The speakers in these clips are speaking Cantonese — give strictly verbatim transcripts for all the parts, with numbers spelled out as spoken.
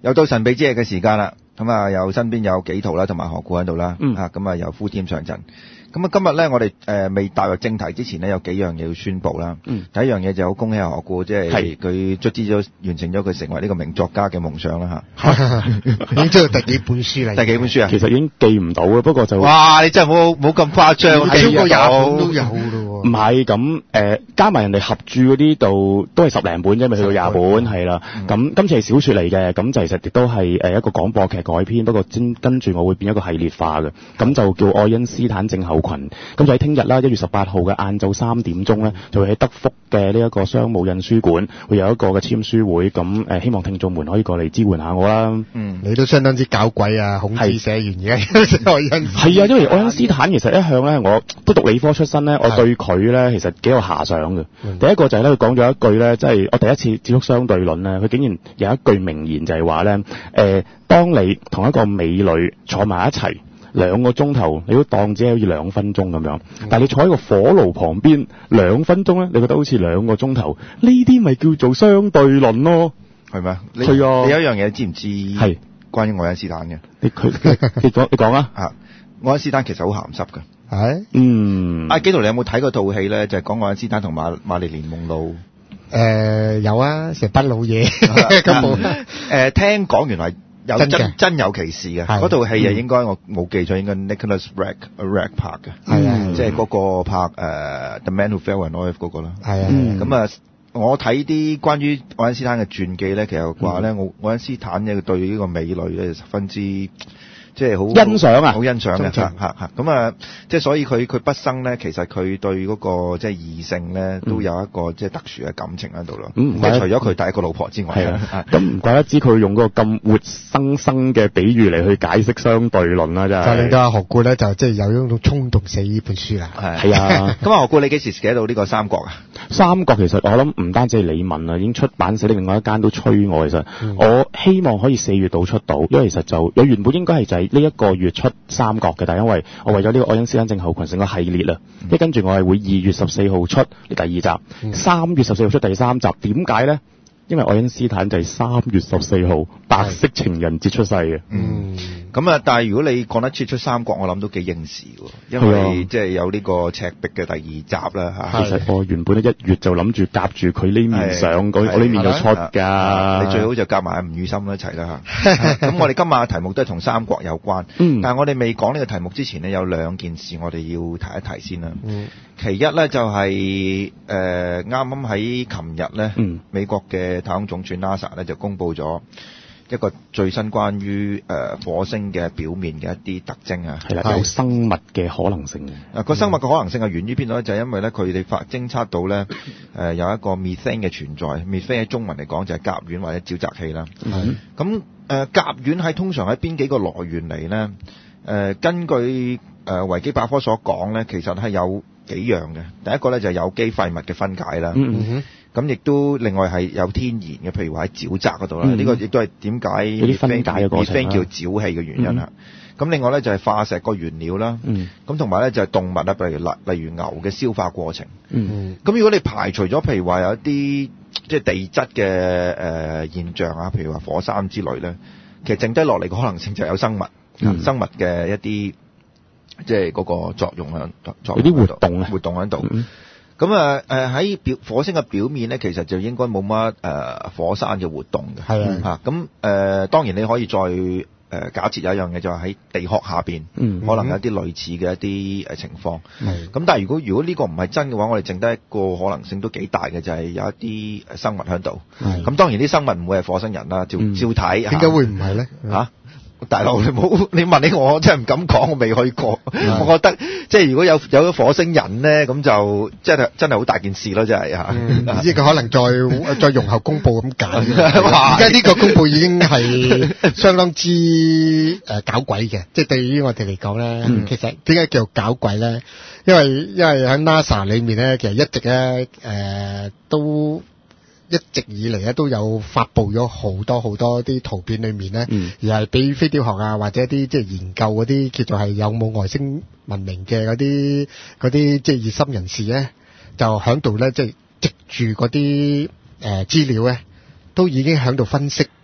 又到神秘之夜嘅時間啦，咁啊有身邊有紀陶啦，同埋何故喺度啦， 嗯啊咁啊有 full team 上陣。咁啊今日咧我哋誒未踏入正題之前呢，有幾樣嘢要宣佈啦。 嗯第一樣嘢就好恭喜何故，即係係佢卒之咗完成咗佢成為呢個名作家嘅夢想啦嚇。 已經知道第幾本書啦。 第幾本書啊？ 其實已經記唔到嘅，不過就哇！你真係冇冇咁誇張， 超過廿本都有。 有咯唔係咁誒，加埋人哋合著嗰啲度都係十零本啫，未去到廿本係啦。咁今次係小説嚟嘅，咁就其實亦都係誒一個廣播劇改編，不過跟跟住我會變一個系列化嘅，咁就叫愛因斯坦症候群。咁就喺聽日啦，一月十八號嘅晏晝三點鐘咧，就會喺德福嘅呢一個商務印書館會有一個嘅簽書會，咁誒希望聽眾們可以過嚟支援下我啦。 嗯， 你都相當之搞鬼啊！孔子寫完而家寫愛因斯坦係啊，因為愛因斯坦其實一向咧，我都讀理科出身咧，我對佢咧其實幾有遐想嘅。 嗯第一個就係咧，佢講咗一句咧，即係我第一次接觸相對論咧，佢竟然有一句名言就係話咧，誒，當你同一個美女坐埋一齊兩個鐘頭，你都當只係好似兩分鐘咁樣，但係你坐喺個火爐旁邊兩分鐘咧，你覺得好似兩個鐘頭，呢啲咪叫做相對論咯？ 係咪啊？你係啊你有一樣嘢知唔知？ 係關於愛因斯坦嘅。 你佢你講你講啊？ 啊，愛因斯坦其實好鹹濕㗎。 係嗯， 阿紀陶，你有冇睇過套戲咧？就係講愛因斯坦同瑪瑪麗蓮夢露。 誒有啊，成班老嘢咁冇誒聽講原來有真嘅真真有其事嘅。 係嗰套戲啊，應該我冇記錯，應該 Nicholas Ray Ray 拍嘅。 係啊即係嗰個拍誒 The Man Who Fell in Love 嗰個啦。 係啊嗯咁啊，我睇啲關於愛因斯坦嘅傳記咧，其實話咧，我愛因斯坦咧對呢個美女咧十分之即係好欣賞啊好欣賞嘅鍾情嚇嚇嚇。咁啊，即係所以佢佢畢生咧，其實佢對嗰個即係異性咧，都有一個即係特殊嘅感情喺度咯。 嗯即係除咗佢第一個老婆之外係啦。 啊，咁唔怪得知佢用嗰個咁活生生嘅比喻嚟去解釋相對論啦，真係。 就令到阿何故咧就即係有一種衝動寫呢本書啦。 係係啊， 咁啊，何故你幾時寫到呢個三國啊？ 三國其實我諗唔單止係李文啊，已經出版社另外一間都催我。其實、 嗯、 我希望可以四月度出到，因為其實就有原本應該係就係呢一個月出三國嘅，但係因為我為咗呢個愛因斯坦症候群成個系列啊，即係、嗯、跟住我係會二月十四號出第二集，三、嗯、月十四號出第三集。點解咧？因為愛因斯坦就係三月十四號白色情人節出世嘅。 嗯。咁啊，但係如果你講得切出三國，我諗都幾應時喎，因為即係有呢個赤壁嘅第二集啦嚇。 其實我原本一月就諗住夾住佢呢面上，我呢面就出㗎。 你最好就夾埋吳宇森一齊啦嚇。咁我哋今晚嘅題目都係同三國有關， 嗯、 但係我哋未講呢個題目之前呢，有兩件事我哋要提一提先啦。 嗯、 其一咧就係誒啱啱喺琴日咧， 嗯、美國嘅太空總署 NASA 咧就公布咗一個最新關於誒、呃、火星嘅表面嘅一啲特徵啊， 係啦，有生物嘅可能性嘅。 啊，個生物嘅可能性係源於邊度咧？就係、是、因為咧佢哋發偵測到咧誒、呃、有一個 methane 嘅存在，methane 喺中文嚟講就係甲烷或者沼澤氣啦。 係咁誒甲烷喺通常喺邊幾個來源嚟咧？誒、呃、根據誒、呃、維基百科所講咧，其實係有幾樣嘅。第一個咧就係、是、有機廢物嘅分解啦。 嗯嗯咁亦都另外係有天然嘅，譬如話喺沼澤嗰度啦，呢、嗯、個亦都係點解有啲分解嘅過程啦， 叫沼氣嘅原因啦。咁、嗯、另外咧就係化石個原料啦，咁同埋咧就係動物啦，譬如例例如牛嘅消化過程。咁、 嗯、 如果你排除咗譬如話有一啲即係地質嘅誒現象啊，譬如話火山之類咧，其實剩低落嚟嘅可能性就係有生物，嗯、生物嘅一啲即係嗰個作用啊，作用有啲活動啊， 活動喺度。嗯咁啊誒喺表火星嘅表面咧，其實就應該冇乜誒火山嘅活動嘅。 係啊， 嚇咁誒當然你可以再誒、呃、假設有一樣嘢就係喺地殼下邊， 嗯、 可能有啲類似嘅一啲誒情況。咁、 嗯、 但係如果如果呢個唔係真嘅話，我哋剩低一個可能性都幾大嘅，就係、是、有一啲生物喺度。咁當然啲生物唔會係火星人啦，照照睇。 點解會唔係咧？ 嚇？大佬，你冇你問起我，我真係唔敢講，我未去過。我覺得即係如果有有咗火星人咧，咁就真係真係好大件事咯，真係嚇。 呢個可能再再容後公佈咁解。而家呢個公佈已經係相當之誒、呃、搞鬼嘅，即係對於我哋嚟講咧，嗯、其實點解叫搞鬼咧？因為因為喺 NASA 裏面咧，其實一直咧誒、呃、都。一直以嚟咧都有發布咗好多好多啲圖片裏面咧，嗯、而係俾飛碟學啊或者一啲即係研究嗰啲叫做係有冇外星文明嘅嗰啲嗰啲即係熱心人士咧，就喺度咧即係藉住嗰啲誒資料咧，都已經喺度分析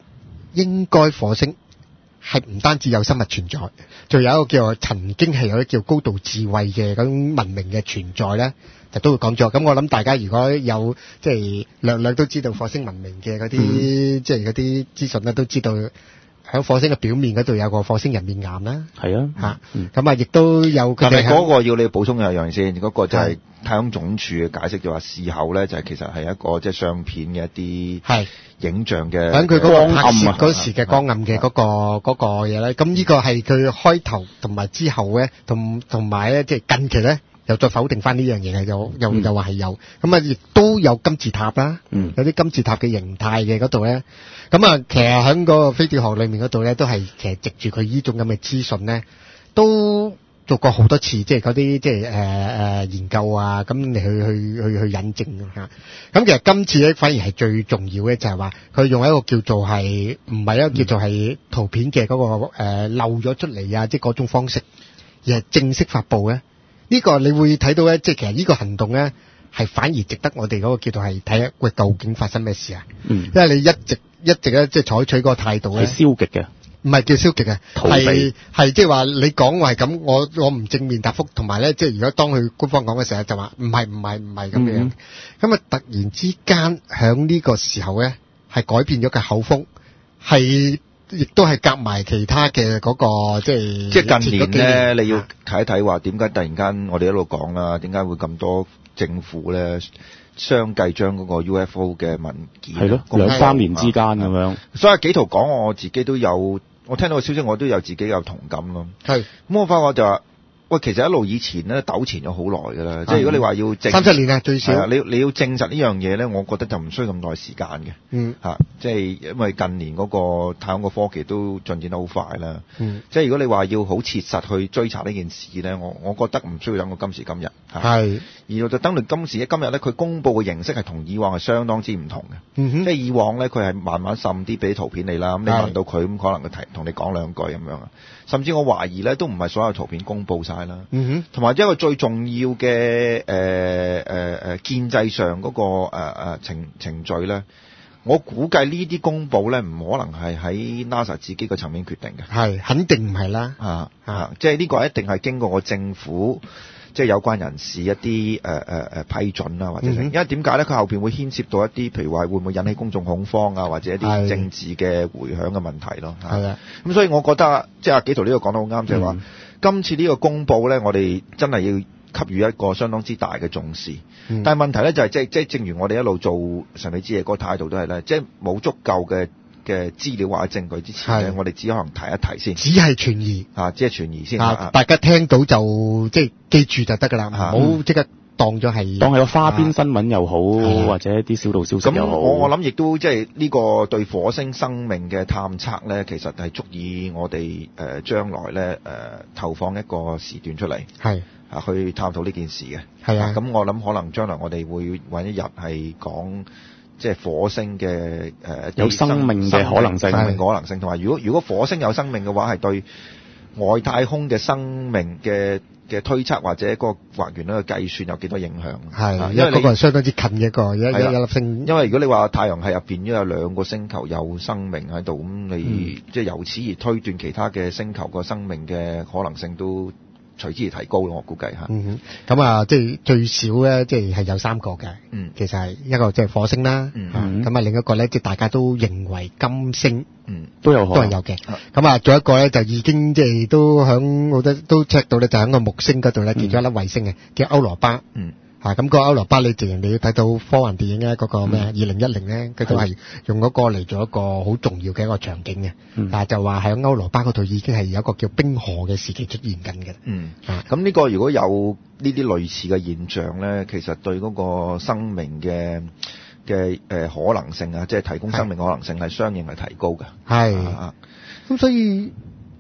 應該火星係唔單止有生物存在，仲有一個叫做曾經係有一個叫高度智慧嘅嗰種文明嘅存在咧，就都會講咗。咁我諗大家如果有即係略略都知道火星文明嘅嗰啲、嗯、即係嗰啲資訊咧，都知道喺火星嘅表面嗰度有個火星人面岩啦。係啊，嚇、嗯，咁啊亦都有佢哋。但係嗰個要你補充有樣先，嗰、嗰個就係太空總署嘅解釋，就話事後咧就係其實係一個即係相片嘅一啲係影像嘅。喺佢嗰個拍攝嗰時嘅光暗嘅嗰、嗰個嗰、嗰個嘢咧，咁呢個係佢開頭同埋之後咧，同同埋咧即係近期咧。又再否定翻呢樣嘢嘅，又又又話係有，咁啊亦都有金字塔啦，嗯、有啲金字塔嘅形態嘅嗰度咧，咁啊其實喺嗰個飛碟學裏面嗰度咧，都係其實藉住佢呢種咁嘅資訊咧，都做過好多次，即係嗰啲即係誒誒研究啊，咁你去去去去引證嚇。咁其實今次咧反而係最重要嘅，就係話佢用一個叫做係唔係一個叫做係圖片嘅嗰、嗰個、呃、漏咗出嚟啊，即係嗰種方式，而係正式發布咧。呢、這個你會睇到咧，即係其實呢個行動咧，係反而值得我哋嗰個叫做係睇下喂究竟發生咩事啊？嗯，因為你一直一直咧即係採取嗰個態度咧，係消極嘅，唔係叫消極嘅，係係即係話你講話係咁，我我唔正面答覆，同埋咧即係如果當佢官方講嘅時候就話唔係唔係唔係咁樣，咁啊、嗯、突然之間喺呢個時候咧係改變咗嘅口風，係。亦都係夾埋其他嘅嗰、那個即係即係近年咧，你要睇一睇話點解突然間我哋一路講啦，點解會咁多政府咧相繼將嗰個 U F O 嘅文件係咯兩三年之間咁樣，所以紀陶講我自己都有，我聽到個消息我都有自己有同感咯。係咁我發覺就話。喂，其實一路以前咧糾纏咗好耐㗎啦，即係如果你話要證三七年啊最少，啊、你你要證實呢樣嘢咧，我覺得就唔需要咁耐時間嘅。嗯，嚇、啊，即係因為近年嗰個太空嘅科技都進展得好快啦。嗯，即係如果你話要好切實去追查呢件事咧，我我覺得唔需要等到今時今日。係，而就等到今時今日咧，佢公佈嘅形式係同以往係相當之唔同嘅。嗯哼，即係以往咧，佢係慢慢滲啲俾圖片你啦，咁你問到佢咁可能佢提同你講兩句咁樣啊。甚至我懷疑咧，都唔係所有圖片公佈晒啦。嗯哼，同埋一個最重要嘅誒誒誒建制上嗰、那個誒誒、呃、程程序咧，我估計呢啲公佈咧，唔可能係喺 NASA 自己個層面決定嘅。係，肯定唔係啦。啊啊，即係呢個一定係經過個政府。即係有關人士一啲誒誒誒批准啊，或者係、嗯、因為點解咧？佢後邊會牽涉到一啲，譬如話會唔會引起公眾恐慌啊，或者一啲政治嘅迴響嘅問題咯。係啊，咁所以我覺得即係阿紀陶呢個講得好啱，就係、是、話、嗯、今次呢個公佈咧，我哋真係要給予一個相當之大嘅重視。嗯、但係問題咧就係即係即係正如我哋一路做神秘之夜嗰個態度都係咧，即係冇足夠嘅嘅資料或者證據之前咧，我哋只可能提一提先，只係傳疑啊，只係傳疑先啊，大家聽到就即係記住就得㗎啦，唔好即刻當咗係當係個花邊新聞又好，或者一啲小道消息又好。咁我我諗亦都即係呢個對火星生命嘅探測咧，其實係足以我哋誒將來咧誒投放一個時段出嚟，係啊去探討呢件事嘅。係啊，咁我諗可能將來我哋會揾一日係講。即係火星嘅誒、呃、有生命嘅可能性，生命嘅可能性，同埋如果如果火星有生命嘅話，係對外太空嘅生命嘅嘅推測或者個還原嗰個計算有幾多影響？係，因為嗰個係相當之近嘅一個一一粒星。因為如果你話太陽系入邊都有兩個星球有生命喺度，咁你、嗯、即係由此而推斷其他嘅星球個生命嘅可能性都隨之而提高咯，我估計嚇。嗯哼，咁啊，即係最少咧，即係係有三個嘅。嗯，其實係一個即係火星啦。嗯，咁啊，另一個咧，即係大家都認為金星。嗯，都有可能都係有嘅。咁啊，仲有一個咧，就已經即係都響好多都 check 到咧，就喺個木星嗰度咧，見咗一粒衛星嘅，叫歐羅巴。嗯。嚇、啊，咁、那個歐羅巴你自然你要睇到科幻電影咧，嗰、那個咩二零一零咧，佢都係用嗰個嚟做一個好重要嘅一個場景嘅。嗯。但係就話喺歐羅巴嗰度已經係有一個叫冰河嘅時期出現緊嘅。嗯。啊，咁呢個如果有呢啲類似嘅現象咧，其實對嗰個生命嘅嘅誒可能性啊，即係提供生命嘅可能性係相應係提高嘅。係。啊。咁所以。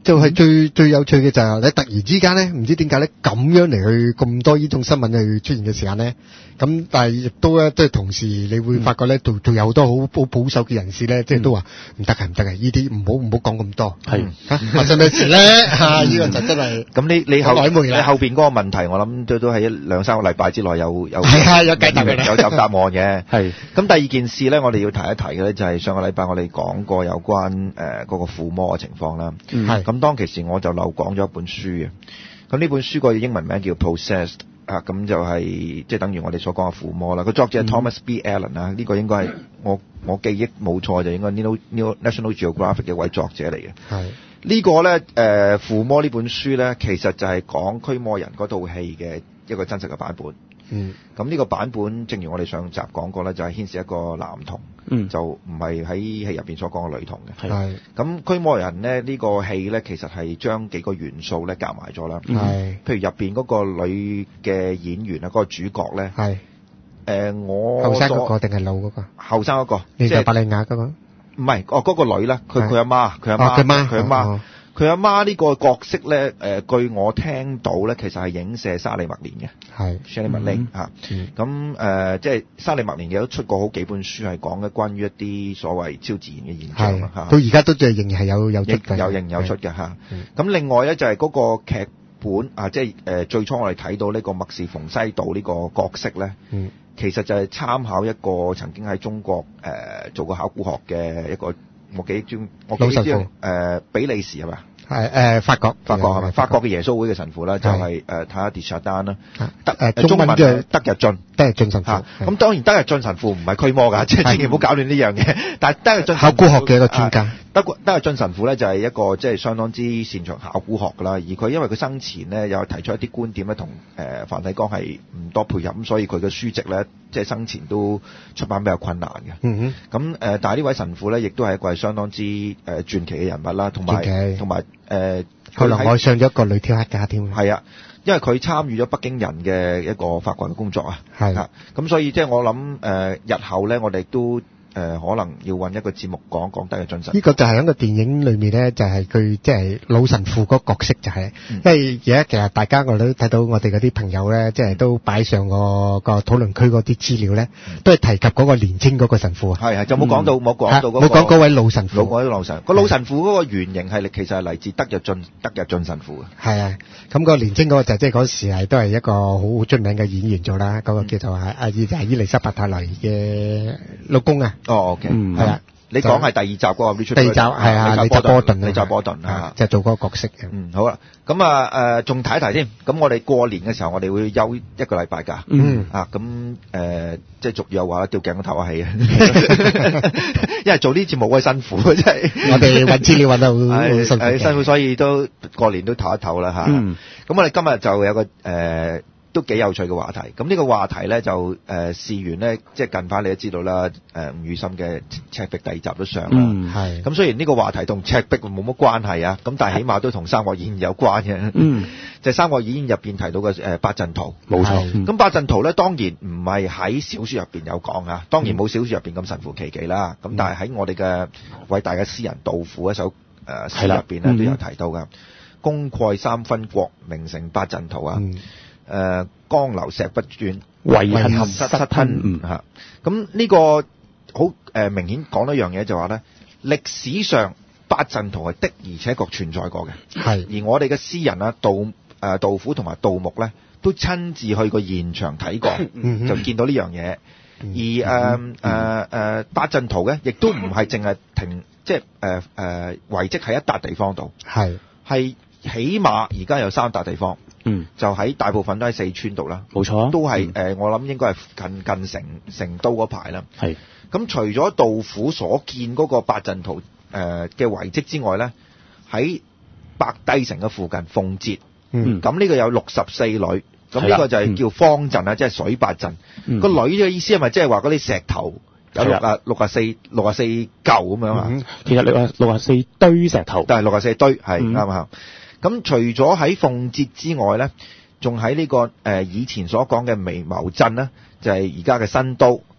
就係最最有趣嘅就係你突然之間咧，唔知點解咧咁樣嚟去咁多呢種新聞去出現嘅時間咧，咁但係亦都咧，即係同時你會發覺咧，仲仲有好多好保保守嘅人士咧，即係都話唔得嘅，唔得嘅，呢啲唔好唔好講咁多。 係嚇發生咩事咧？嚇呢個就真係咁你你後好曖昧啦你後邊嗰個問題，我諗都都喺一兩三個禮拜之內有有係啊有解答嘅啦有有答案嘅。 係咁第二件事咧，我哋要提一提嘅咧，就係上個禮拜我哋講過有關誒嗰個附魔嘅情況啦。 係咁當其時我就漏講咗一本書嘅。咁呢本書個英文名叫 Possessed 啊，咁就係即係等於我哋所講嘅附魔啦。個作者係 Thomas B. Allen 啊，呢個應該係我我記憶冇錯就應該 National Geographic 嘅一位作者嚟嘅。 係呢個咧誒附魔呢本書咧，其實就係講驅魔人嗰套戲嘅一個真實嘅版本。 嗯， 咁呢個版本，正如我哋上集講過咧，就係、是、牽涉一個男童， 嗯就唔係喺戲入邊所講嘅女童嘅。 係咁驅魔人咧呢、這個戲咧，其實係將幾個元素咧夾埋咗啦。 係譬如入邊嗰個女嘅演員啊，嗰、那個主角咧， 係誒我後生嗰個定係老嗰個？ 後生嗰個， 你就即係伯利亞嗰個？ 唔係哦嗰、那個女啦，佢係佢阿媽，佢阿哦佢媽媽，佢阿媽哦。 佢阿媽呢個角色咧，誒、呃、據我聽到咧，其實係影射沙利麥連嘅。 係 Shelley MacLaine 嚇， 嗯咁誒即係沙利麥連亦都出過好幾本書，係講嘅關於一啲所謂超自然嘅現象係啦嚇， 到而家都仲仍然係有有出嘅， 有認有出嘅嚇。 嗯咁另外咧就係嗰個劇本啊，即係誒最初我哋睇到呢個麥士馮西道呢個角色咧， 嗯其實就係參考一個曾經喺中國誒做過考古學嘅一個我記憶中我記憶中老神父誒比利時係咪？ 係誒法國法國係咪？法國嘅嘅耶穌會嘅神父啦，就係誒睇下迪沙丹啦，德誒誒中文中文嘅德日進。 都係進神父嚇，咁當然德日進神父唔係驅魔㗎，即係千祈唔好搞亂呢樣嘢。但係德日進考古學嘅一個專家啊德德日進神父咧就係一個即係相當之擅長考古學㗎啦。而佢因為佢生前咧有提出一啲觀點咧，同誒梵蒂岡係唔多配合，咁所以佢嘅書籍咧即係生前都出版比較困難嘅。 嗯咁誒，但係呢位神父咧亦都係一個係相當之誒傳奇嘅人物啦，同埋傳奇同埋誒。 後來愛上咗一個女挑黑家添。 係啊，因為佢參與咗北京人嘅一個發掘嘅工作啊， 係啊，咁所以即係我諗誒、呃，日後咧我哋都誒、呃、可能要揾一個節目講講德日進神。 呢個就係喺個電影裏面咧，就係佢即係老神父嗰個角色就係、 嗯， 因為而家其實大家我哋都睇到我哋嗰啲朋友咧，即係都擺上個個討論區嗰啲資料咧，都係提及嗰個年青嗰個神父啊。 係係，就冇講到冇講到嗰個冇講嗰位老神父。 老嗰位老神，個老神父嗰個原型係其實係嚟自德日進德日進神父嘅。 係啊，咁、個年青嗰個就即係嗰時係都係一個好好出名嘅演員做啦，嗰、個叫做係阿伊就係伊麗莎白泰萊嘅老公啊。 哦，OK， 嗯係啊。 你講係第二集嗰個 Richard， 第二集係啊，李澤波頓啊， 李澤波頓啊， 就做嗰個角色嘅。 嗯，好啦，咁啊誒，仲睇一睇添。咁我哋過年嘅時候，我哋會休一個禮拜㗎。 嗯啊，咁誒、呃，即係俗語有話吊頸都唞下氣啊。因為做呢節目好辛苦，真係。 我哋揾資料揾得好好辛苦嘅。 係辛苦，所以都過年都唞一唞啦嚇。咁、 嗯、 我哋今日就有個誒。呃都幾有趣嘅話題，咁呢個話題咧就誒、呃、試完咧，即係近排你都知道啦，誒、呃、吳宇森嘅赤壁第二集都上啦， 嗯係。 咁雖然呢個話題同赤壁冇乜關係啊，咁但係起碼都同《三國演義》有關嘅， 嗯， 就係《三國演義》入邊提到嘅誒八陣圖， 冇錯。 咁八陣圖咧當然唔係喺小説入邊有講啊，當然冇小説入邊咁神乎其技啦，咁、嗯、但係喺我哋嘅偉大嘅詩人杜甫一首誒詩入邊咧都有提到㗎，功蓋三分國，名成八陣圖啊。嗯誒、呃、江流石不轉， 遺恨失失吞嚇。咁呢個好誒、呃、明顯講一樣嘢就話咧，歷史上八陣圖係的而且確存在過嘅。 係。 而我哋嘅詩人啊，杜誒杜甫同埋杜牧咧，都親自去過現場睇過，就見到呢樣嘢。而誒誒誒八陣圖咧，亦都唔係淨係停，即係誒誒遺跡喺一笪地方度。 係。 係起碼而家有三笪地方。 嗯， 就喺大部分都喺四川度啦， 冇錯， 都係誒、嗯呃，我諗應該係近近成成都嗰排啦。 係， 咁除咗杜甫所見嗰個八陣圖誒嘅遺跡之外咧，喺白帝城嘅附近奉節， 嗯， 咁呢個有六十四呂，咁呢個就係叫方陣啊，即係水八陣。 嗯， 個呂嘅意思係咪即係話嗰啲石頭有六啊六啊四六啊四嚿咁樣啊、嗯？ 其實六啊六啊四堆石頭， 但係六啊四堆係啱唔啱？咁除咗喺奉節之外咧，仲喺呢個誒、呃、以前所講嘅微牟鎮咧，就係而家嘅新都，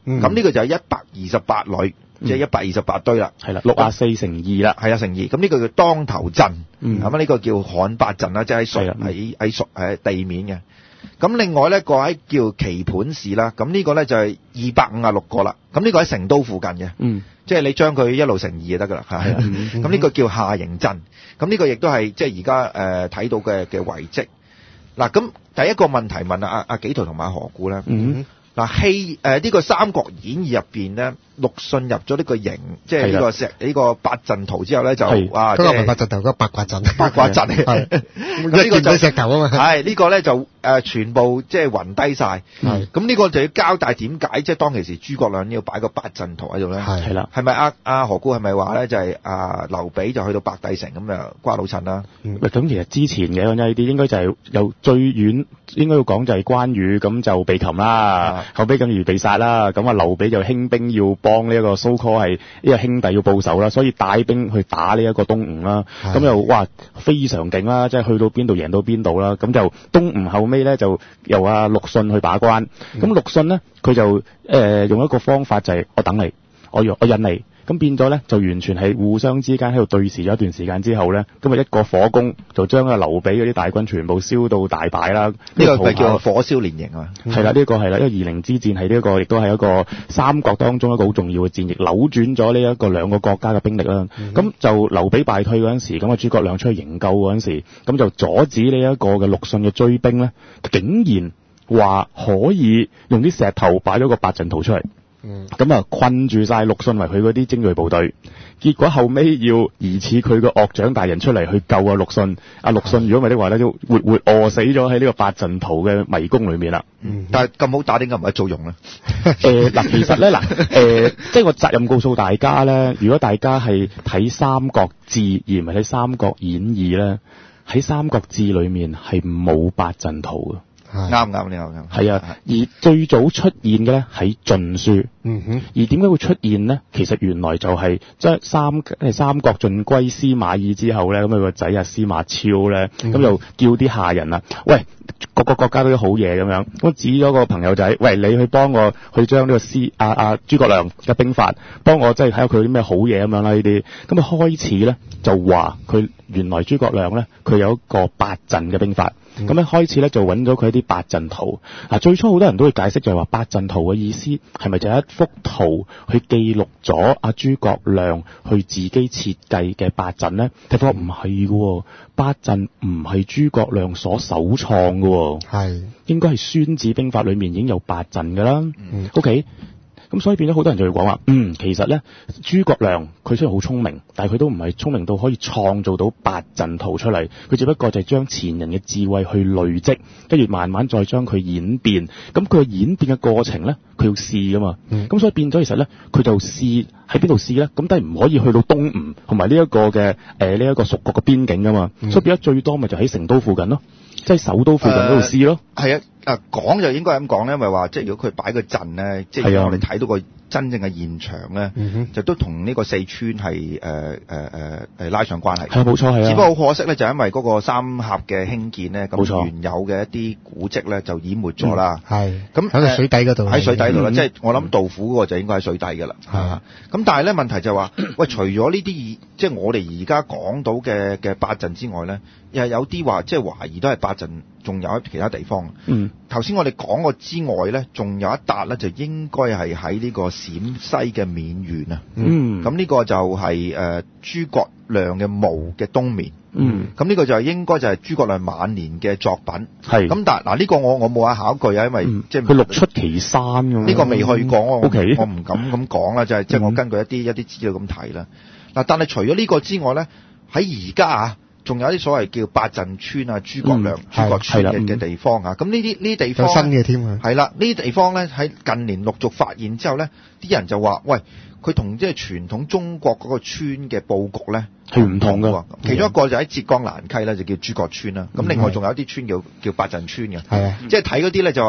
咁呢、嗯、個就係一百二十八旅，即係一百二十八堆啦。 係啦，六啊四乘二啦， 係啊，乘二。咁呢個叫當頭陣，咁啊呢個叫旱八陣啦，即係喺水喺喺水喺地面嘅。咁另外咧個喺叫棋盤市啦，咁呢個咧就係二百五啊六個啦。咁呢個喺成都附近嘅，嗯，即係你將佢一路乘二就得噶啦，係啊。咁呢個叫下營陣，咁呢個亦都係即係而家誒睇到嘅嘅遺跡。嗱，咁第一個問題問阿阿紀陶同埋阿何故咧？嗯。嗱，戲誒呢個《三國演義》入邊咧，陸遜入咗呢個營，即係呢個石呢個八陣圖之後咧，就哇， 嗰個唔係八陣圖，嗰個八卦陣， 八卦陣係。咁呢個就石頭啊嘛。係呢個咧就誒全部即係暈低晒。係。咁呢個就要交代點解即係當其時諸葛亮要擺個八陣圖喺度咧？係。係啦。係咪阿阿何故係咪話咧就係阿劉備就去到白帝城咁就瓜老襯啦？ 咁其實之前嘅呢啲應該就係由最遠應該要講就係關羽咁就被擒啦。後尾跟住被殺啦，咁啊劉備就興兵要幫呢一個蘇科係呢個兄弟要報仇啦，所以帶兵去打呢一個東吳啦，咁又哇非常勁啦，即係去到邊度贏到邊度啦，咁就東吳後尾咧就由阿陸遜去把關，咁陸遜咧佢就誒、呃、用一個方法就係我等你，我我引你。咁變咗咧，就完全係互相之間喺度對視咗一段時間之後咧，咁啊一個火攻就將阿劉備嗰啲大軍全部燒到大敗啦。 呢個咪叫火燒連營啊？ 係啦，呢個係啦，因為夷陵之戰係呢一個，亦都係一個三國當中一個好重要嘅戰役，扭轉咗呢一個兩個國家嘅兵力啦。咁、嗯、就劉備敗退嗰陣時，咁啊諸葛亮出去營救嗰陣時，咁就阻止呢一個嘅陸遜嘅追兵咧，竟然話可以用啲石頭擺咗個八陣圖出嚟。嗯，咁啊困住晒陸遜為佢嗰啲精銳部隊，結果後尾要疑似佢個岳長大人出嚟去救阿陸遜，阿陸遜如果唔係的話咧，就活活餓死咗喺呢個八陣圖嘅迷宮裏面啦。 嗯，但係咁好打，點解唔係做用咧？ 誒，嗱，其實咧，嗱，誒，即係我責任告訴大家咧，如果大家係睇《三國志》而唔係睇《三國演義》咧，喺《三國志》裏面係冇八陣圖嘅。 啱啱呢個啱。係啊，而最早出現嘅咧喺晉書。嗯哼。而點解會出現呢？其實原來就係即係三係三國盡歸司馬懿之後咧，咁佢個仔啊司馬超咧，咁、嗯、就叫啲下人啊，喂，各個國家都有好嘢咁樣，咁指咗個朋友仔，喂，你去幫我去將呢個司阿阿諸葛亮嘅兵法，幫我即係睇下佢有啲咩好嘢咁樣啦呢啲，咁啊開始咧就話佢原來諸葛亮咧佢有一個八陣嘅兵法。咁一開始咧就揾咗佢一啲八陣圖。嗱，最初好多人都會解釋就係話八陣圖嘅意思係咪就係一幅圖去記錄咗阿諸葛亮去自己設計嘅八陣咧？睇翻唔係嘅，八陣唔係諸葛亮所首創嘅，係應該係孫子兵法裏面已經有八陣㗎啦。嗯，OK。咁所以變咗好多人就會講話，嗯，其實咧，諸葛亮佢雖然好聰明，但係佢都唔係聰明到可以創造到八陣圖出嚟，佢只不過就係將前人嘅智慧去累積，跟住慢慢再將佢演變。咁佢演變嘅過程咧，佢要試噶嘛。咁、嗯、所以變咗其實咧，佢就試喺邊度試咧？咁都係唔可以去到東吳同埋呢一個嘅誒呢一個蜀國嘅邊境噶嘛。嗯、所以變咗最多咪就喺成都附近咯。即係首都附近嗰度試咯， 係、呃、啊，啊講就應該咁講咧，因為話即係如果佢擺個陣咧，即係我哋睇到個真正嘅現場咧、啊，就都同呢個四川係誒誒誒誒拉上關係。 係冇錯係啊， 只不過好可惜咧，就因為嗰個三峽嘅興建咧，咁原有嘅一啲古蹟咧就淹沒咗啦。係、嗯，咁喺水底嗰度， 喺水底度啦，即係我諗杜甫嗰個就應該喺水底㗎啦。係啊，咁但係咧問題就係話，喂，除咗呢啲即係我哋而家講到嘅嘅八陣之外咧，又有啲話即係懷疑都係八陣，仲有喺其他地方。嗯，頭先我哋講過之外咧，仲有一笪咧，就應該係喺呢個陝西嘅綿縣啊。嗯，咁呢個就係誒諸葛亮嘅墓嘅東面。嗯，咁呢個就係應該就係諸葛亮晚年嘅作品。係，咁但係嗱呢個我我冇話考據啊，因為、嗯、即係佢六出祁山咁。呢個未去過，我 Okay 我唔敢咁講啦，就係即係我根據一啲一啲資料咁睇啦。嗱，但係除咗呢個之外咧，喺而家啊。仲有啲所謂叫八陣村啊、諸葛亮、嗯、諸葛村嘅嘅地方啊，咁呢啲呢啲地方有新嘅添啊， 係啦，呢啲地方咧喺近年陸續發現之後咧，啲人就話：喂，佢同即係傳統中國嗰個村嘅佈局咧係唔同㗎。其中一個就喺浙江蘭溪咧，就叫諸葛村啦。咁、嗯、另外仲有啲村叫叫八陣村嘅，係啊，即係睇嗰啲咧就話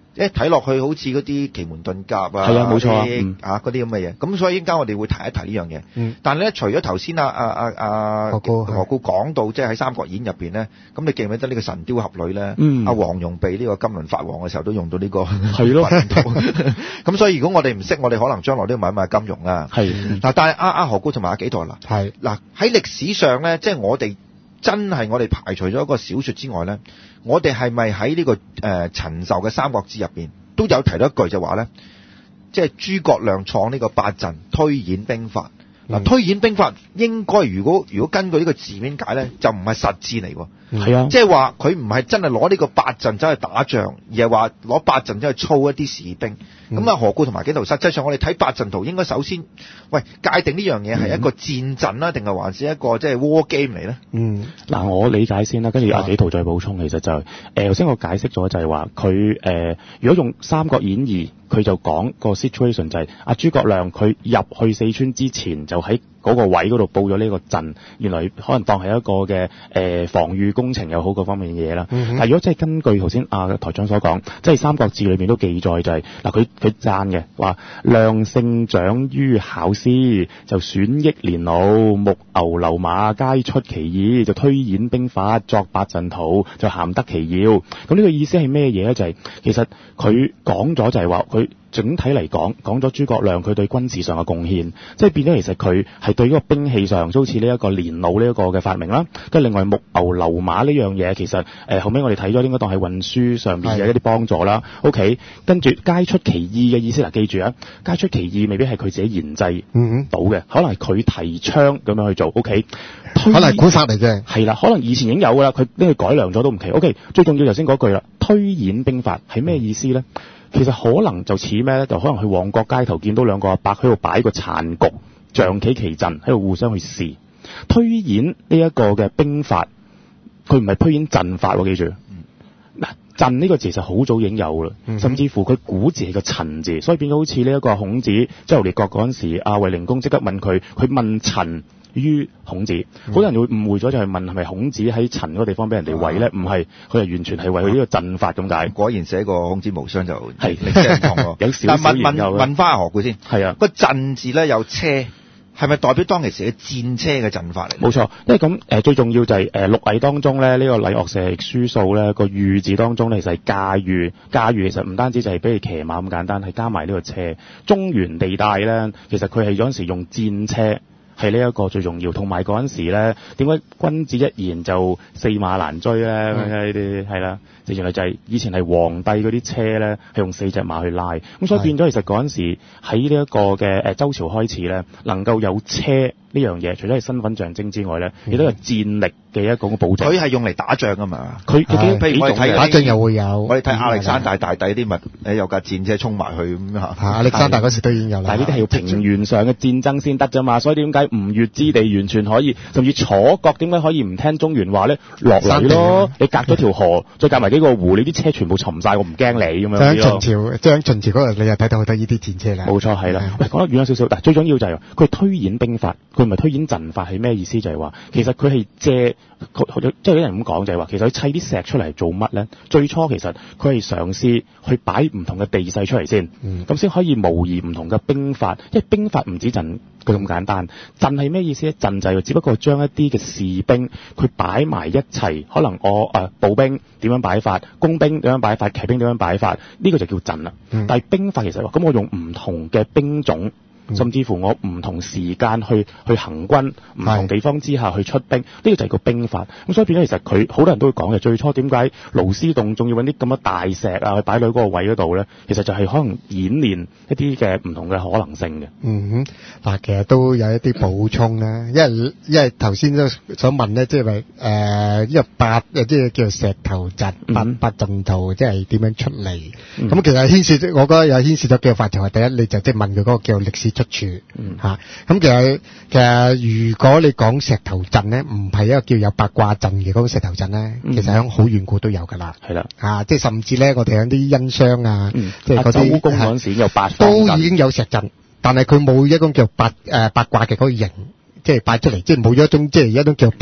誒睇落去好似嗰啲奇門遁甲啊， 係啊冇錯啊嗰啲啊嗰啲咁嘅嘢。咁所以依家我哋會提一提呢樣嘢。 嗯但係咧，除咗頭先啊啊啊啊何故何故講到，即係喺《三國演義》入邊咧，咁你記唔記得呢個神雕俠侶咧？ 嗯阿黃蓉被呢個金輪法王嘅時候都用到呢個係咯咁所以如果我哋唔識，我哋可能將來都要買一買金庸啊。 係嗱，但係阿阿何故同埋阿紀陶嗱， 係嗱喺歷史上咧，即係我哋真係我哋排除咗一個小説之外咧，我哋係咪喺呢個誒、呃、陳壽嘅《三國志》入邊都有提到一句就話咧，即係諸葛亮創呢個八陣推演兵法。嗱、 嗯， 推演兵法應該如果如果根據呢個字面解咧，就唔係實戰嚟喎。 係啊， 即係話佢唔係真係攞呢個八陣走去打仗，而係話攞八陣走去操一啲士兵。咁啊、嗯，何故同埋紀陶，實際上我哋睇八陣圖，應該首先，喂，界定呢樣嘢係一個戰陣啦，定係還是一個即係 war game 嚟咧？ 嗯， 嗱，我理解先啦，跟住阿紀陶再補充，其實就係誒頭先我解釋咗就係話佢誒，如果用《三國演義》，佢就講個 situation 就係阿諸葛亮佢入去四川之前就喺嗰個位嗰度佈咗呢個陣，原來可能當係一個嘅誒、呃、防禦工程又好各方面嘅嘢啦。嗯、但係如果真係根據頭先阿台長所講，即係《三國志》裏面都記載就係、是、嗱，佢佢讚嘅話，亮勝長於考師，就損益連弩，木牛流馬皆出其意，就推演兵法作八陣圖，就咸得其要。咁呢個意思係咩嘢咧？就係、是、其實佢講咗就係話佢。整體嚟講，講咗諸葛亮佢對軍事上嘅貢獻，即係變咗其實佢係對嗰個兵器上，好似呢一個連弩呢一個嘅發明啦。跟住另外木牛流馬呢樣嘢，其實誒、呃、後尾我哋睇咗應該當係運輸上面嘅一啲幫助啦。OK，跟住皆出其意嘅意思嗱，記住啊，皆出其意未必係佢自己研製到嘅，可能係佢提倡咁樣去做。OK，可能係古法嚟嘅， 係啦，可能以前已經有噶啦，佢呢個改良咗都唔奇。OK，最重要頭先嗰句啦，推演兵法係咩意思咧？其實可能就似咩咧？就可能去旺角街頭見到兩個阿伯喺度擺個殘局，象棋棋陣喺度互相去試推演呢一個嘅兵法。佢唔係推演陣法喎，記住。嗱，陣呢個字其實好早已經有啦，嗯、甚至乎佢古字係個陳字，所以變咗好似呢一個孔子周遊列國嗰陣時，阿衛靈公即刻問佢，佢問陳於孔子，好多人會誤會咗，就係問係咪孔子喺陳嗰個地方俾人哋毀咧？唔係，佢係完全係為佢呢個陣法咁解。果然寫個孔子無雙就係歷史唔同喎。有少少研究。問問翻何故先？係啊，個陣字咧有車，係咪代表當其時嘅戰車嘅陣法嚟？冇錯，因為咁誒、呃、最重要就係誒六藝當中咧，呢、這個禮樂射書數咧個御字當中咧，其實係駕馭，駕馭其實唔單止就係俾你騎馬咁簡單，係加埋呢個車。中原地帶咧，其實佢係嗰陣時用戰車。係呢一個最重要，同埋嗰陣時咧，點解君子一言就四馬難追咧？呢啲係啦，就原來就係以前係皇帝嗰啲車咧，係用四隻馬去拉，咁所以變咗其實嗰陣時喺呢一個嘅誒周朝開始咧，能夠有車呢樣嘢，除咗係身份象徵之外咧，亦都係戰力嘅一個保證。佢係用嚟打仗㗎嘛？佢譬如我哋睇打仗又會有，我哋睇亞歷山大大帝啲咪誒有架戰車衝埋去咁嚇。亞歷山大嗰時都已經有啦。但係呢啲係要平原上嘅戰爭先得啫嘛，所以點解吳越之地完全可以，甚至楚國點解可以唔聽中原話咧？落嚟咯，你隔咗條河，再隔埋幾個湖，你啲車全部沉晒，我唔驚你咁樣。喺秦朝，即係秦朝嗰日，你又睇到好多呢啲戰車啦。冇錯，係啦。喂，講得遠咗少少，但係最重要就係佢推演兵法，佢唔係推演陣法，係咩意思？就係話其實佢係借，即係有人咁講就係話，其實佢砌啲石出嚟做乜咧？最初其實佢係嘗試去擺唔同嘅地勢出嚟先，咁先、嗯、可以模擬唔同嘅兵法。因為兵法唔止陣佢咁簡單，陣係咩意思咧？陣就係只不過將一啲嘅士兵佢擺埋一齊，可能我誒、呃、步兵點樣擺法，工兵點樣擺法，騎兵點樣擺法，呢、這個就叫陣啦。嗯、但係兵法其實話，咁我用唔同嘅兵種。甚至乎我唔同時間去去行軍，唔同地方之下去出兵，呢個就係個兵法。咁所以變咗其實佢好多人都會講嘅，最初點解勞師動眾要揾啲咁嘅大石啊去擺喺嗰個位嗰度咧？其實就係可能演練一啲嘅唔同嘅可能性嘅。嗯哼，嗱，其實都有一啲補充啦，因為因為頭先都想問咧，即係話誒，因為八即係叫做石頭陣八八陣圖，即係點樣出嚟？咁、嗯、其實牽涉，我覺得有牽涉咗幾個範疇。第一，你就即係問佢嗰個叫歷史出處嚇，咁、嗯啊、其實其實如果你講石頭陣咧，唔係一個叫有八卦陣嘅嗰個石頭陣咧，嗯、其實喺好遠古都有㗎啦。係啦，嚇，即係甚至咧，我哋喺啲殷商啊，嗯、即係嗰啲周公嗰陣時有八都已經有石陣，但係佢冇一種叫八誒、呃、八卦嘅嗰個形，即係擺出嚟，即係冇咗一種即係一種叫八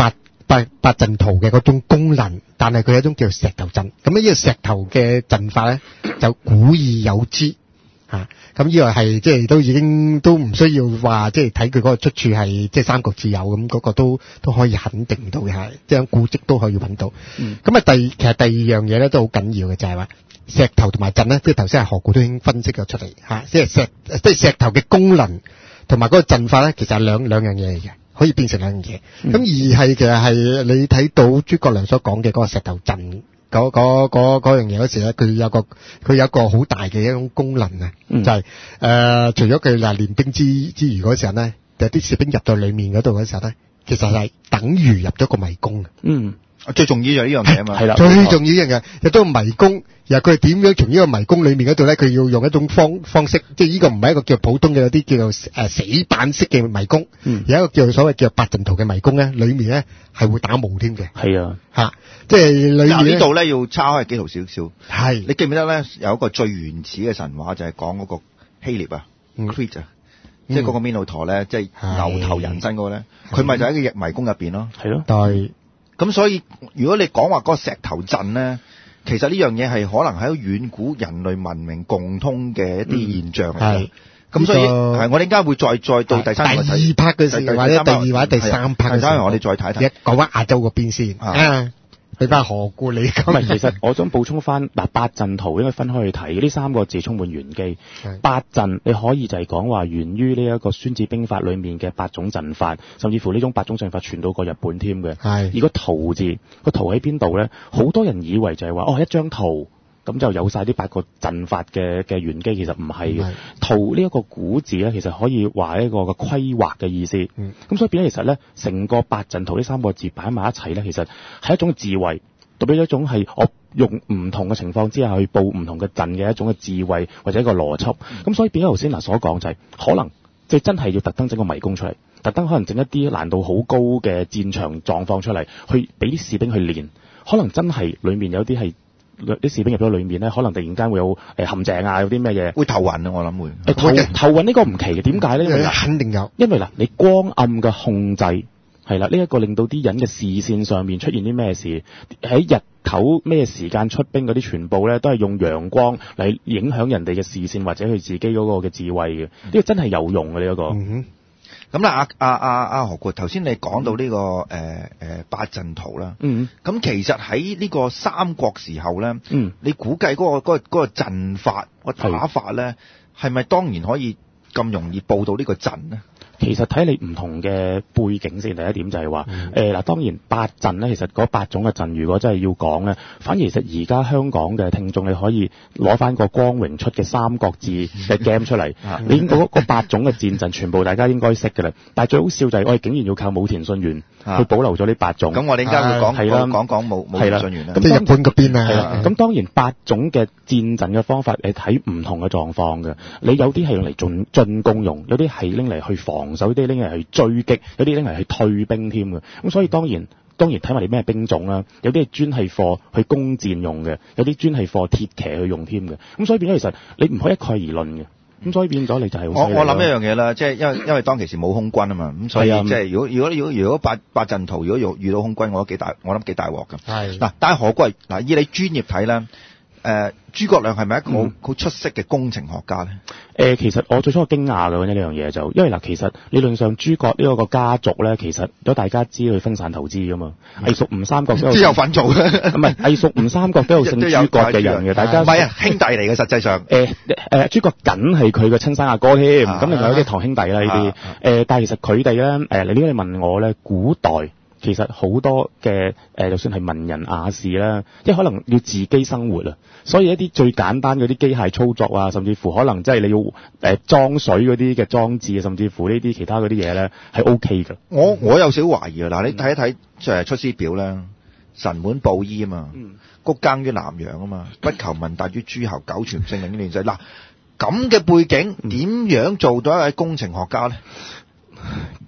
八八陣圖嘅嗰種功能，但係佢係一種叫石頭陣。咁呢個石頭嘅陣法咧，就古已有之嚇。咁呢個係即係都已經都唔需要話即係睇佢嗰個出處係即係三國志有咁嗰個都都可以肯定到嘅係，即係古蹟都可以揾到。咁啊、嗯，第其實第二樣嘢咧都好緊要嘅就係、是、話石頭同埋陣咧，即係頭先係何故都已經分析咗出嚟嚇，即係石即係石頭嘅功能同埋嗰個陣法咧，其實係兩兩樣嘢嚟嘅。可以變成兩樣嘢，咁、嗯、而係其實係你睇到諸葛亮所講嘅嗰個石頭陣嗰嗰嗰嗰樣嘢嗰時咧，佢有個佢有一個好大嘅一種功能啊，嗯、就係、是、誒、呃、除咗佢嗱練兵之之餘嗰時候咧，有啲士兵入到裡面嗰度嗰時候咧，其實係等於入咗個迷宮嘅。嗯。 最重要就係呢樣嘢啊嘛， 係啦，最重要一樣嘢入到迷宮，然後佢係點樣從呢個迷宮裏面嗰度咧？佢要用一種方方式，即係呢個唔係一個叫普通嘅有啲叫做誒、呃、死板式嘅迷宮，嗯、有一個叫做所謂叫做八陣圖嘅迷宮咧，裏面咧係會打霧添嘅。係啊，嚇，即係裏面呢度咧要抄開紀陶少少。 係， 你記唔記得咧？有一個最原始嘅神話就係講嗰個希臘啊 Crete 啊，即係嗰個彌諾陀咧，即係牛頭人身嗰個咧，佢咪就喺個迷宮入邊咯。係咯，但係。咁所以，如果你講話嗰個石頭陣咧，其實呢樣嘢係可能喺遠古人類文明共通嘅一啲現象嚟嘅。咁、嗯、所以係、這個、我哋陣間會再再到第三個第二 part 嘅時候，或者第二或者第三 part 嘅時候， 我哋再睇睇。 講翻亞洲嗰邊先啊。俾翻何故你咁？ 唔係，其實我想補充翻嗱，八陣圖應該分開去睇，呢三個字充滿玄機。八陣你可以就係講話源於呢一個《孫子兵法》裏面嘅八種陣法，甚至乎呢種八種陣法傳到過日本添嘅。係。而個圖字個圖喺邊度咧？好多人以為就係話哦，一張圖咁就有晒啲八個陣法嘅嘅玄機，其實唔係嘅。圖呢一個古字咧，其實可以話一個個規劃嘅意思。咁、嗯、所以變咗其實咧，成個八陣圖呢三個字擺埋一齊咧，其實係一種智慧，代表咗一種係我用唔同嘅情況之下去佈唔同嘅陣嘅一種嘅智慧或者一個邏輯。咁、嗯、所以變咗頭先嗱所講就係、是、可能即係真係要特登整個迷宮出嚟，特登可能整一啲難度好高嘅戰場狀況出嚟，去俾啲士兵去練。可能真係裡面有啲係。啲士兵入咗裏面咧，可能突然間會有誒、呃、陷阱啊，有啲咩嘢會頭暈啊，我諗會。誒頭頭暈呢個唔奇嘅，點解咧？因為肯定有。 因為嗱，你光暗嘅控制係啦，呢一、這個令到啲人嘅視線上面出現啲咩事，喺日頭咩時間出兵嗰啲全部咧，都係用陽光嚟影響人哋嘅視線或者佢自己嗰個嘅智慧嘅。呢、嗯、個真係有用嘅呢一個。嗯咁啦，阿阿阿阿何故頭先你講到呢、這個誒誒、呃呃、八陣圖啦，嗯，咁其實喺呢個三國時候咧，嗯，你估計嗰、那個嗰、那個嗰、那個陣法、那個打法咧，係咪當然可以咁容易報到呢個陣咧？ 其實睇你唔同嘅背景先，第一點就係話，誒嗱，當然八陣咧，其實嗰八種嘅陣，如果真係要講咧，反而其實而家香港嘅聽眾，你可以攞翻個光榮出嘅《三國志》嘅 game 出嚟，你已經嗰嗰八種嘅戰陣，全部大家應該識嘅啦。但係最好笑就係我哋竟然要靠武田信玄去保留咗呢八種。咁我哋應該會講講講講武武田信玄啦。 咁即係日本嗰邊啊。係啦。 咁當然八種嘅戰陣嘅方法，你睇唔同嘅狀況嘅。你有啲係用嚟進進攻用，有啲係拎嚟去防。有啲拎嚟去追擊，有啲拎嚟去退兵添嘅，咁所以當然當然睇埋你咩兵種啦，有啲係專係貨去攻戰用嘅，有啲專係貨鐵騎去用添嘅，咁所以變咗其實你唔可以一概而論嘅，咁所以變咗你就係好。 我我諗一樣嘢啦，即係因為因為當其時冇空軍啊嘛，咁所以即係如果如果如果如果八八陣圖如果遇遇到空軍，我都幾大，我諗幾大鑊㗎。係嗱，但係何貴嗱，以你專業睇咧。誒、呃，諸葛亮係咪一個好好出色嘅工程學家咧？誒、 呃，其實我最初係驚訝嘅呢樣嘢就，因為嗱，其實理論上諸葛呢個家族咧，其實如果大家知佢分散投資噶嘛，魏蜀吳三國都有， 都有份做嘅， 唔係魏蜀吳三國都有姓諸葛嘅人嘅，大家唔係啊，兄弟嚟嘅實際上。 誒誒，諸葛瑾係佢嘅親生阿哥添，咁、啊、另外有啲堂兄弟啦呢啲。誒、呃，但係其實佢哋咧，誒、呃，你如果你問我咧，古代。其實好多嘅誒、呃，就算係文人雅士啦，即係可能要自己生活啊，所以一啲最簡單嗰啲機械操作啊，甚至乎可能即係你要誒、呃、裝水嗰啲嘅裝置啊，甚至乎呢啲其他嗰啲嘢咧係 O K 㗎。 我我有少少懷疑啊！嗱，你睇一睇誒出師表咧，神滿布衣啊嘛，谷耕於南陽啊嘛，不求聞達於諸侯，久存性命於亂世。嗱，咁嘅背景點樣做到一位工程學家咧？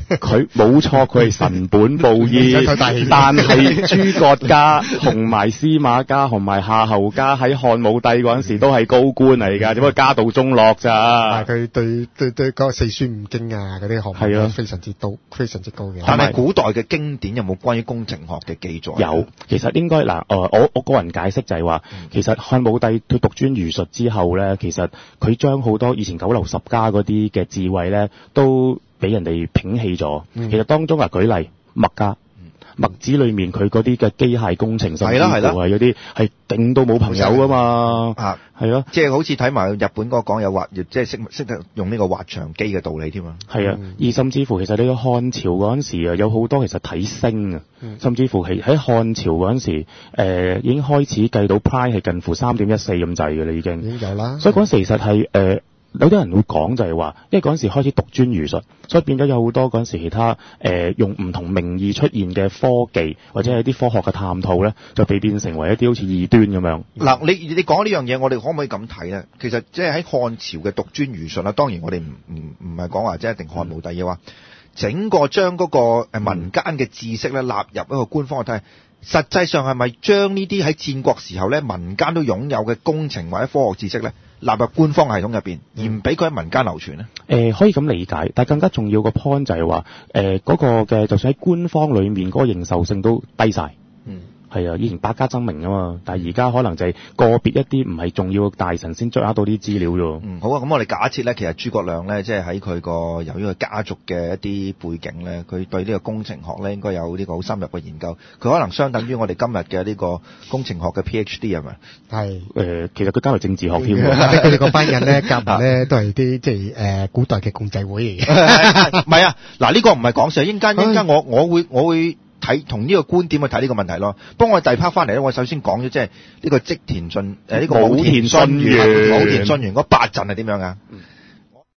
佢冇錯，佢係神本報醫，但係諸葛家同埋司馬家同埋夏侯家喺漢武帝嗰陣時都係高官嚟㗎，只不過家道中落咋。 佢對對對嗰個四書五經啊嗰啲學問係非常之高，非常之高嘅。 但係古代嘅經典有冇關於工程學嘅記載？ 有，其實應該嗱，誒、呃、我我個人解釋就係話，嗯、其實漢武帝佢獨尊儒術之後咧，其實佢將好多以前九流十家嗰啲嘅智慧咧，都俾人哋摒棄咗。嗯、其實當中啊，舉例墨家。墨子裏面佢嗰啲嘅機械工程，甚至乎係嗰啲係勁到冇朋友噶嘛，啊，係咯， 即係好似睇埋日本嗰個講有滑，即係識識得用呢個滑翔機嘅道理添啊。 係啊，而甚至乎其實你個漢朝嗰陣時啊，有好多其實睇星啊，嗯、甚至乎係喺漢朝嗰陣時，誒、呃、已經開始計到 Pi 係近乎三點一四咁滯嘅啦，已經已經有啦。 所以嗰陣時其實係誒。呃有啲人會講就係話，因為嗰陣時開始獨尊儒術，所以變咗有好多嗰陣時其他誒、呃、用唔同名義出現嘅科技或者係啲科學嘅探討咧，就被變成為一啲好似異端咁樣。 嗱、嗯，你你講呢樣嘢，我哋可唔可以咁睇咧？其實即係喺漢朝嘅獨尊儒術啦，當然我哋唔唔唔係講話即係一定漢武帝嘅話，嗯、整個將嗰個誒民間嘅知識咧納入一個官方嘅體系。實際上係咪將呢啲喺戰國時候咧民間都擁有嘅工程或者科學知識咧納入官方系統入邊，而唔俾佢喺民間流傳咧？ 誒、呃，可以咁理解，但係更加重要個 point 就係話，誒、呃、嗰、那個嘅就算喺官方裡面嗰個認受性都低晒。嗯。係啊，以前百家爭鳴啊嘛，但係而家可能就係個別一啲唔係重要嘅大臣先掌握到啲資料啫。嗯，好啊，咁我哋假設咧，其實諸葛亮咧，即係喺佢個由於佢家族嘅一啲背景咧，佢對呢個工程學咧應該有呢個好深入嘅研究。佢可能相等於我哋今日嘅呢個工程學嘅 PhD 係咪？係誒、 呃，其實佢加埋政治學添。 佢哋嗰班人咧夾埋咧都係啲即係誒古代嘅共濟會嚟嘅。 唔係啊，嗱、這、呢個唔係講笑，應間應間我我會我會。睇同呢個觀點去睇呢個問題咯。不過我第二 part 翻嚟咧，我首先講咗即係呢個織田信誒呢個武田信玄武田信玄嗰八陣係點樣啊？嗯